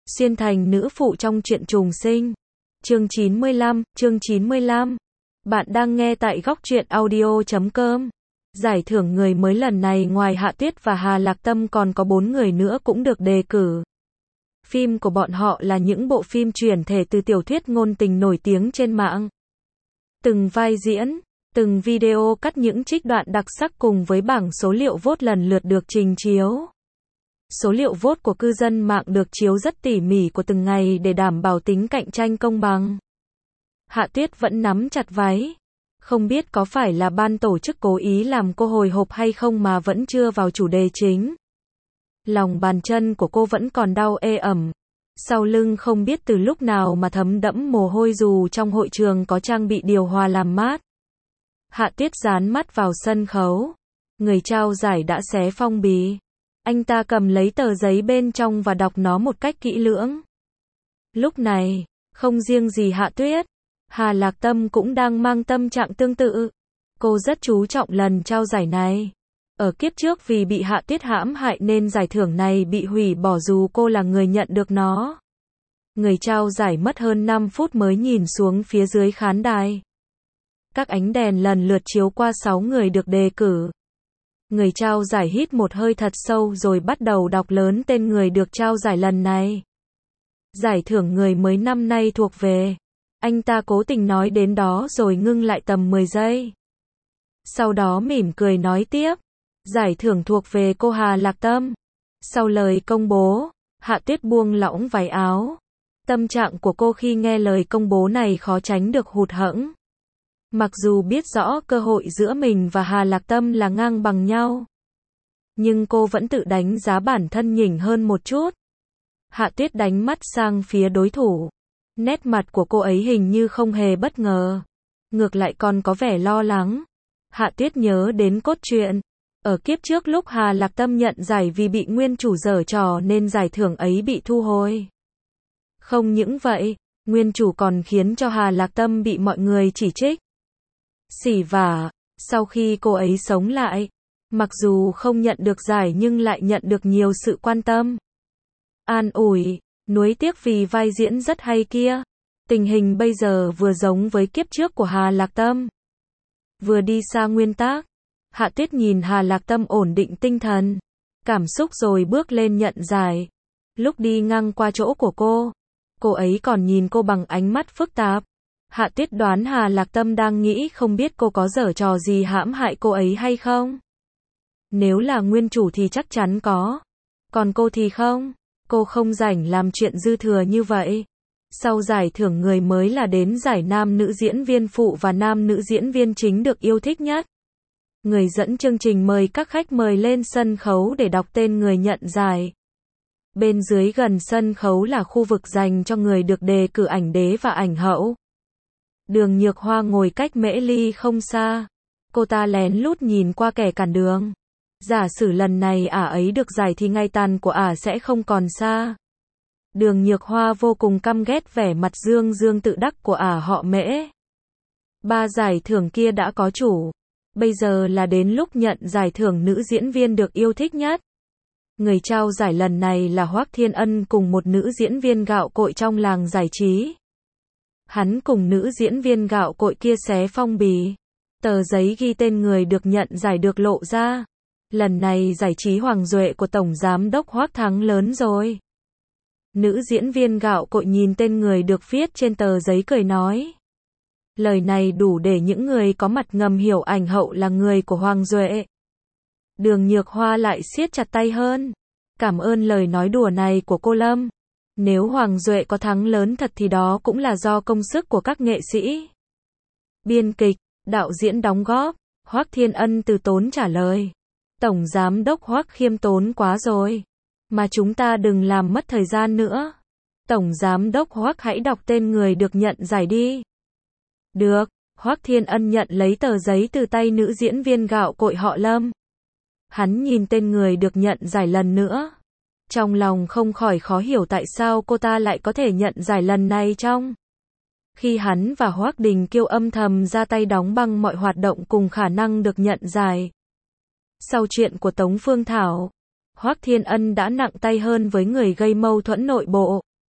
xuyên thành nữ phụ trong truyện trùng sinh. Chương 95. Bạn đang nghe tại góc truyện audio.com. Giải thưởng người mới lần này ngoài Hạ Tuyết và Hà Lạc Tâm còn có 4 người nữa cũng được đề cử. Phim của bọn họ là những bộ phim chuyển thể từ tiểu thuyết ngôn tình nổi tiếng trên mạng. Từng vai diễn, từng video cắt những trích đoạn đặc sắc cùng với bảng số liệu vote lần lượt được trình chiếu. Số liệu vote của cư dân mạng được chiếu rất tỉ mỉ của từng ngày để đảm bảo tính cạnh tranh công bằng. Hạ Tuyết vẫn nắm chặt váy. Không biết có phải là ban tổ chức cố ý làm cô hồi hộp hay không mà vẫn chưa vào chủ đề chính. Lòng bàn chân của cô vẫn còn đau ê ẩm. Sau lưng không biết từ lúc nào mà thấm đẫm mồ hôi dù trong hội trường có trang bị điều hòa làm mát. Hạ Tuyết dán mắt vào sân khấu. Người trao giải đã xé phong bì. Anh ta cầm lấy tờ giấy bên trong và đọc nó một cách kỹ lưỡng. Lúc này, không riêng gì Hạ Tuyết, Hà Lạc Tâm cũng đang mang tâm trạng tương tự. Cô rất chú trọng lần trao giải này. Ở kiếp trước vì bị Hạ Tuyết hãm hại nên giải thưởng này bị hủy bỏ dù cô là người nhận được nó. Người trao giải mất hơn 5 phút mới nhìn xuống phía dưới khán đài. Các ánh đèn lần lượt chiếu qua 6 người được đề cử. Người trao giải hít một hơi thật sâu rồi bắt đầu đọc lớn tên người được trao giải lần này. Giải thưởng người mới năm nay thuộc về. Anh ta cố tình nói đến đó rồi ngưng lại tầm 10 giây. Sau đó mỉm cười nói tiếp. Giải thưởng thuộc về cô Hà Lạc Tâm. Sau lời công bố, Hạ Tuyết buông lỏng váy áo. Tâm trạng của cô khi nghe lời công bố này khó tránh được hụt hẫng. Mặc dù biết rõ cơ hội giữa mình và Hà Lạc Tâm là ngang bằng nhau, nhưng cô vẫn tự đánh giá bản thân nhỉnh hơn một chút. Hạ Tuyết đánh mắt sang phía đối thủ. Nét mặt của cô ấy hình như không hề bất ngờ. Ngược lại còn có vẻ lo lắng. Hạ Tuyết nhớ đến cốt truyện. Ở kiếp trước lúc Hà Lạc Tâm nhận giải vì bị nguyên chủ giở trò nên giải thưởng ấy bị thu hồi. Không những vậy, nguyên chủ còn khiến cho Hà Lạc Tâm bị mọi người chỉ trích. Xỉ vả, sau khi cô ấy sống lại, mặc dù không nhận được giải nhưng lại nhận được nhiều sự quan tâm. An ủi, nuối tiếc vì vai diễn rất hay kia. Tình hình bây giờ vừa giống với kiếp trước của Hà Lạc Tâm. Vừa đi xa nguyên tác, Hạ Tuyết nhìn Hà Lạc Tâm ổn định tinh thần, cảm xúc rồi bước lên nhận giải. Lúc đi ngang qua chỗ của cô ấy còn nhìn cô bằng ánh mắt phức tạp. Hạ Tuyết đoán Hà Lạc Tâm đang nghĩ không biết cô có giở trò gì hãm hại cô ấy hay không. Nếu là nguyên chủ thì chắc chắn có. Còn cô thì không. Cô không rảnh làm chuyện dư thừa như vậy. Sau giải thưởng người mới là đến giải nam nữ diễn viên phụ và nam nữ diễn viên chính được yêu thích nhất. Người dẫn chương trình mời các khách mời lên sân khấu để đọc tên người nhận giải. Bên dưới gần sân khấu là khu vực dành cho người được đề cử ảnh đế và ảnh hậu. Đường Nhược Hoa ngồi cách Mễ Ly không xa. Cô ta lén lút nhìn qua kẻ cản đường. Giả sử lần này ả ấy được giải thì ngày tàn của ả sẽ không còn xa. Đường Nhược Hoa vô cùng căm ghét vẻ mặt dương dương tự đắc của ả họ Mễ. 3 giải thưởng kia đã có chủ. Bây giờ là đến lúc nhận giải thưởng nữ diễn viên được yêu thích nhất. Người trao giải lần này là Hoắc Thiên Ân cùng một nữ diễn viên gạo cội trong làng giải trí. Hắn cùng nữ diễn viên gạo cội kia xé phong bì. Tờ giấy ghi tên người được nhận giải được lộ ra. Lần này giải trí Hoàng Duệ của Tổng Giám đốc Hoắc thắng lớn rồi. Nữ diễn viên gạo cội nhìn tên người được viết trên tờ giấy cười nói. Lời này đủ để những người có mặt ngầm hiểu ảnh hậu là người của Hoàng Duệ. Đường Nhược Hoa lại siết chặt tay hơn. Cảm ơn lời nói đùa này của cô Lâm. Nếu Hoàng Duệ có thắng lớn thật thì đó cũng là do công sức của các nghệ sĩ. Biên kịch, đạo diễn đóng góp. Hoắc Thiên Ân từ tốn trả lời. Tổng Giám đốc Hoắc khiêm tốn quá rồi. Mà chúng ta đừng làm mất thời gian nữa. Tổng Giám đốc Hoắc hãy đọc tên người được nhận giải đi. Được, Hoắc Thiên Ân nhận lấy tờ giấy từ tay nữ diễn viên gạo cội họ Lâm. Hắn nhìn tên người được nhận giải lần nữa. Trong lòng không khỏi khó hiểu tại sao cô ta lại có thể nhận giải lần này trong khi hắn và Hoắc Đình Kiêu âm thầm ra tay đóng băng mọi hoạt động cùng khả năng được nhận giải. Sau chuyện của Tống Phương Thảo, Hoắc Thiên Ân đã nặng tay hơn với người gây mâu thuẫn nội bộ.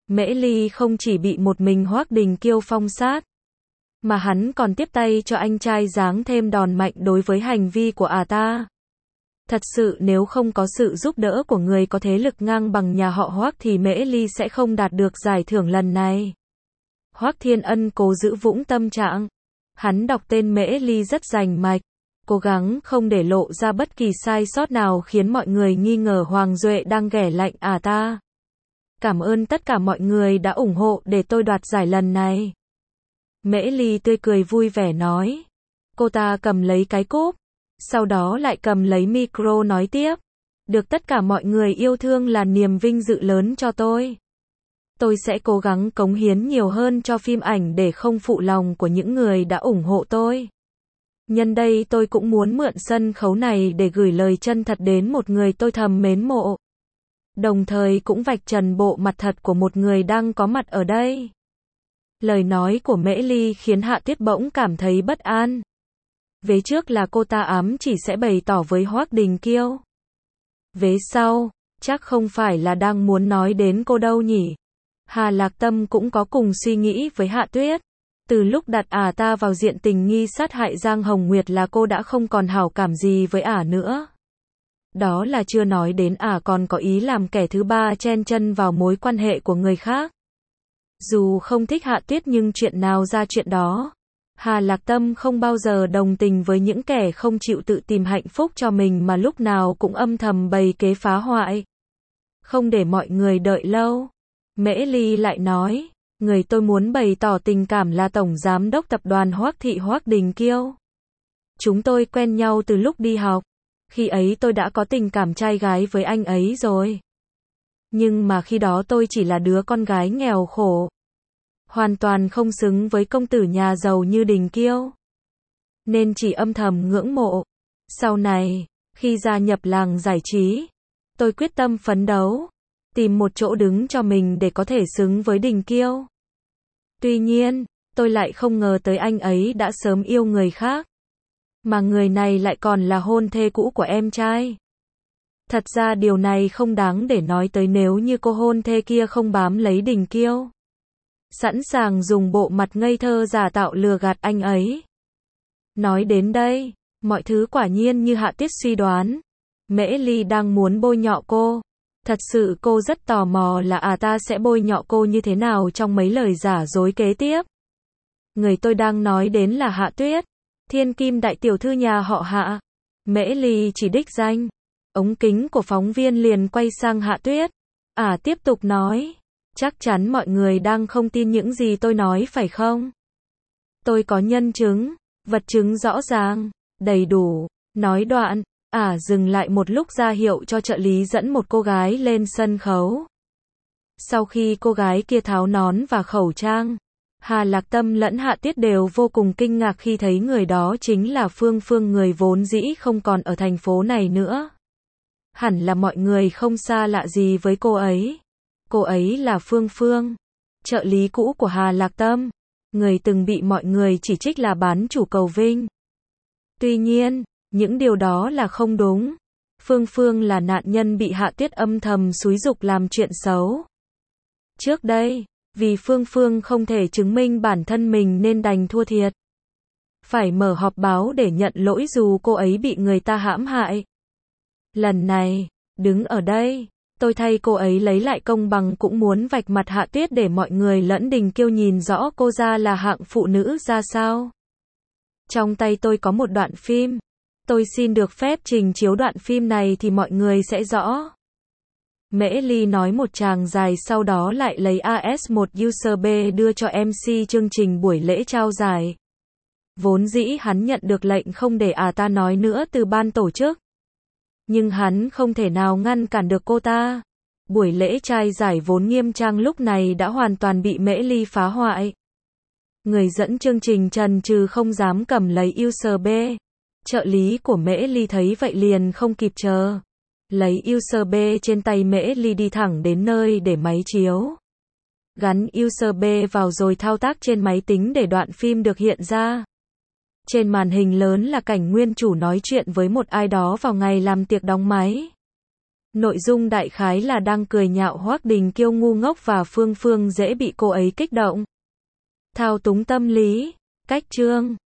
Mễ Ly không chỉ bị một mình Hoắc Đình Kiêu phong sát, mà hắn còn tiếp tay cho anh trai giáng thêm đòn mạnh đối với hành vi của ta. Thật sự nếu không có sự giúp đỡ của người có thế lực ngang bằng nhà họ Hoắc thì Mễ Ly sẽ không đạt được giải thưởng lần này. Hoắc Thiên Ân cố giữ vững tâm trạng. Hắn đọc tên Mễ Ly rất rành mạch, cố gắng không để lộ ra bất kỳ sai sót nào khiến mọi người nghi ngờ Hoàng Duệ đang ghẻ lạnh ta. Cảm ơn tất cả mọi người đã ủng hộ để tôi đoạt giải lần này. Mễ Ly tươi cười vui vẻ nói. Cô ta cầm lấy cái cúp, sau đó lại cầm lấy micro nói tiếp. Được tất cả mọi người yêu thương là niềm vinh dự lớn cho tôi. Tôi sẽ cố gắng cống hiến nhiều hơn cho phim ảnh để không phụ lòng của những người đã ủng hộ tôi. Nhân đây tôi cũng muốn mượn sân khấu này để gửi lời chân thật đến một người tôi thầm mến mộ. Đồng thời cũng vạch trần bộ mặt thật của một người đang có mặt ở đây. Lời nói của Mễ Ly khiến Hạ Tuyết bỗng cảm thấy bất an. Vế trước là cô ta ám chỉ sẽ bày tỏ với Hoắc Đình Kiêu. Vế sau, chắc không phải là đang muốn nói đến cô đâu nhỉ. Hà Lạc Tâm cũng có cùng suy nghĩ với Hạ Tuyết. Từ lúc đặt ta vào diện tình nghi sát hại Giang Hồng Nguyệt là cô đã không còn hảo cảm gì với nữa. Đó là chưa nói đến còn có ý làm kẻ thứ ba chen chân vào mối quan hệ của người khác. Dù không thích Hạ Tuyết nhưng chuyện nào ra chuyện đó. Hà Lạc Tâm không bao giờ đồng tình với những kẻ không chịu tự tìm hạnh phúc cho mình mà lúc nào cũng âm thầm bày kế phá hoại. Không để mọi người đợi lâu. Mễ Ly lại nói, người tôi muốn bày tỏ tình cảm là Tổng Giám đốc Tập đoàn Hoắc Thị Hoắc Đình Kiêu. Chúng tôi quen nhau từ lúc đi học. Khi ấy tôi đã có tình cảm trai gái với anh ấy rồi. Nhưng mà khi đó tôi chỉ là đứa con gái nghèo khổ. Hoàn toàn không xứng với công tử nhà giàu như Đình Kiêu. Nên chỉ âm thầm ngưỡng mộ. Sau này, khi gia nhập làng giải trí, tôi quyết tâm phấn đấu. Tìm một chỗ đứng cho mình để có thể xứng với Đình Kiêu. Tuy nhiên, tôi lại không ngờ tới anh ấy đã sớm yêu người khác. Mà người này lại còn là hôn thê cũ của em trai. Thật ra điều này không đáng để nói tới nếu như cô hôn thê kia không bám lấy Đình Kiêu. Sẵn sàng dùng bộ mặt ngây thơ giả tạo lừa gạt anh ấy. Nói đến đây, mọi thứ quả nhiên như Hạ Tuyết suy đoán. Mễ Ly đang muốn bôi nhọ cô. Thật sự cô rất tò mò là ta sẽ bôi nhọ cô như thế nào trong mấy lời giả dối kế tiếp. Người tôi đang nói đến là Hạ Tuyết, thiên kim đại tiểu thư nhà họ Hạ. Mễ Ly chỉ đích danh. Ống kính của phóng viên liền quay sang Hạ Tuyết. Tiếp tục nói. Chắc chắn mọi người đang không tin những gì tôi nói phải không? Tôi có nhân chứng, vật chứng rõ ràng, đầy đủ. Nói đoạn, dừng lại một lúc ra hiệu cho trợ lý dẫn một cô gái lên sân khấu. Sau khi cô gái kia tháo nón và khẩu trang, Hà Lạc Tâm lẫn Hạ Tuyết đều vô cùng kinh ngạc khi thấy người đó chính là Phương Phương, người vốn dĩ không còn ở thành phố này nữa. Hẳn là mọi người không xa lạ gì với cô ấy. Cô ấy là Phương Phương, trợ lý cũ của Hà Lạc Tâm, người từng bị mọi người chỉ trích là bán chủ cầu vinh. Tuy nhiên, những điều đó là không đúng. Phương Phương là nạn nhân bị Hạ Tuyết âm thầm xúi giục làm chuyện xấu. Trước đây, vì Phương Phương không thể chứng minh bản thân mình nên đành thua thiệt. Phải mở họp báo để nhận lỗi dù cô ấy bị người ta hãm hại. Lần này, đứng ở đây, tôi thay cô ấy lấy lại công bằng, cũng muốn vạch mặt Hạ Tuyết để mọi người lẫn Đình Kiêu nhìn rõ cô ra là hạng phụ nữ ra sao. Trong tay tôi có một đoạn phim. Tôi xin được phép trình chiếu đoạn phim này thì mọi người sẽ rõ. Mễ Ly nói một tràng dài, sau đó lại lấy AS1 user B đưa cho MC chương trình buổi lễ trao giải. Vốn dĩ hắn nhận được lệnh không để ta nói nữa từ ban tổ chức. Nhưng hắn không thể nào ngăn cản được cô ta. Buổi lễ trao giải vốn nghiêm trang lúc này đã hoàn toàn bị Mễ Ly phá hoại. Người dẫn chương trình chần chừ không dám cầm lấy user B. Trợ lý của Mễ Ly thấy vậy liền không kịp chờ. Lấy user B trên tay Mễ Ly đi thẳng đến nơi để máy chiếu. Gắn user B vào rồi thao tác trên máy tính để đoạn phim được hiện ra. Trên màn hình lớn là cảnh nguyên chủ nói chuyện với một ai đó vào ngày làm tiệc đóng máy. Nội dung đại khái là đang cười nhạo Hoắc Đình Kiêu ngu ngốc và Phương Phương dễ bị cô ấy kích động. Thao túng tâm lý. Cách chương